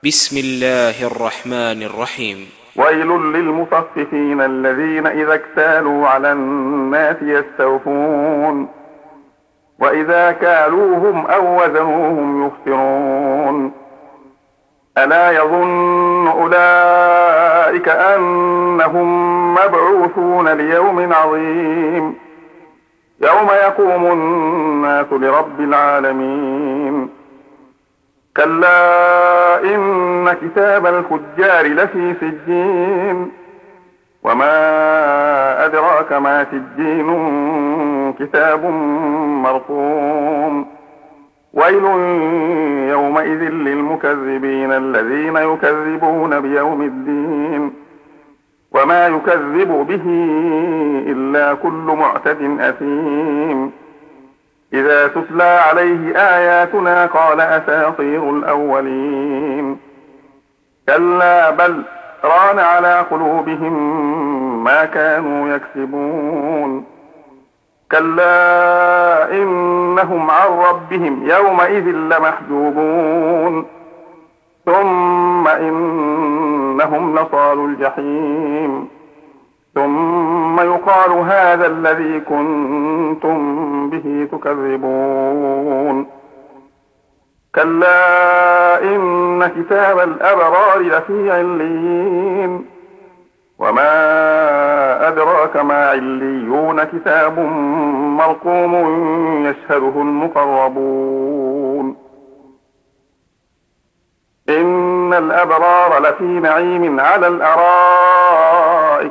بسم الله الرحمن الرحيم. ويل للمطففين الذين إذا اكتالوا على الناس يستوفون وإذا كالوهم أو وزنوهم يخسرون. ألا يظن أولئك أنهم مبعوثون ليوم عظيم يوم يقوم الناس لرب العالمين. كلا إن كتاب الفجار لفي سجين وما أدراك ما سجين كتاب مرقوم. ويل يومئذ للمكذبين الذين يكذبون بيوم الدين وما يكذب به إلا كل معتد أثيم. إذا تتلى عليه آياتنا قال أساطير الأولين. كلا بل ران على قلوبهم ما كانوا يكسبون. كلا إنهم عن ربهم يومئذ لمحجوبون ثم إنهم لصالوا الجحيم ثم يقال هذا الذي كنتم به تكذبون. كلا إن كتاب الأبرار لفي عليين وما أدراك ما عليون كتاب مرقوم يشهده المقربون. إن الأبرار لفي نعيم على الأرائك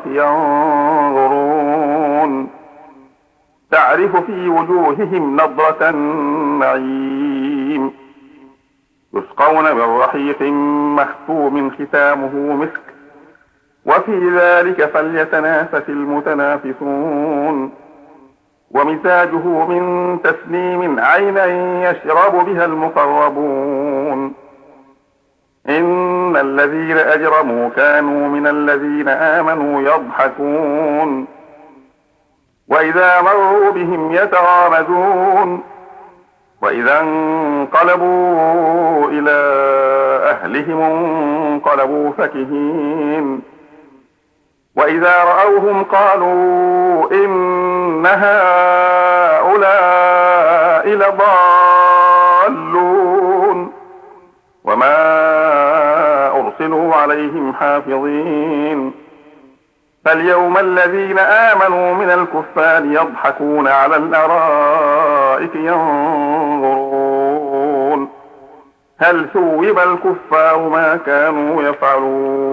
ينظرون تعرف في وجوههم نضرة النعيم يسقون من رحيق مختوم ختامه مسك وفي ذلك فليتنافس المتنافسون. ومزاجه من تسنيم عينا يشرب بها المقربون. إن الذين أجرموا كانوا من الذين آمنوا يضحكون وإذا مروا بهم يتغامزون وإذا انقلبوا إلى أهلهم انقلبوا فكهين وإذا رأوهم قالوا إن هؤلاء لضالون وما أرسلوا عليهم حافظين. فاليوم الذين آمنوا من الكفار يضحكون على الأرائك ينظرون هل ثوب الكفار ما كانوا يفعلون.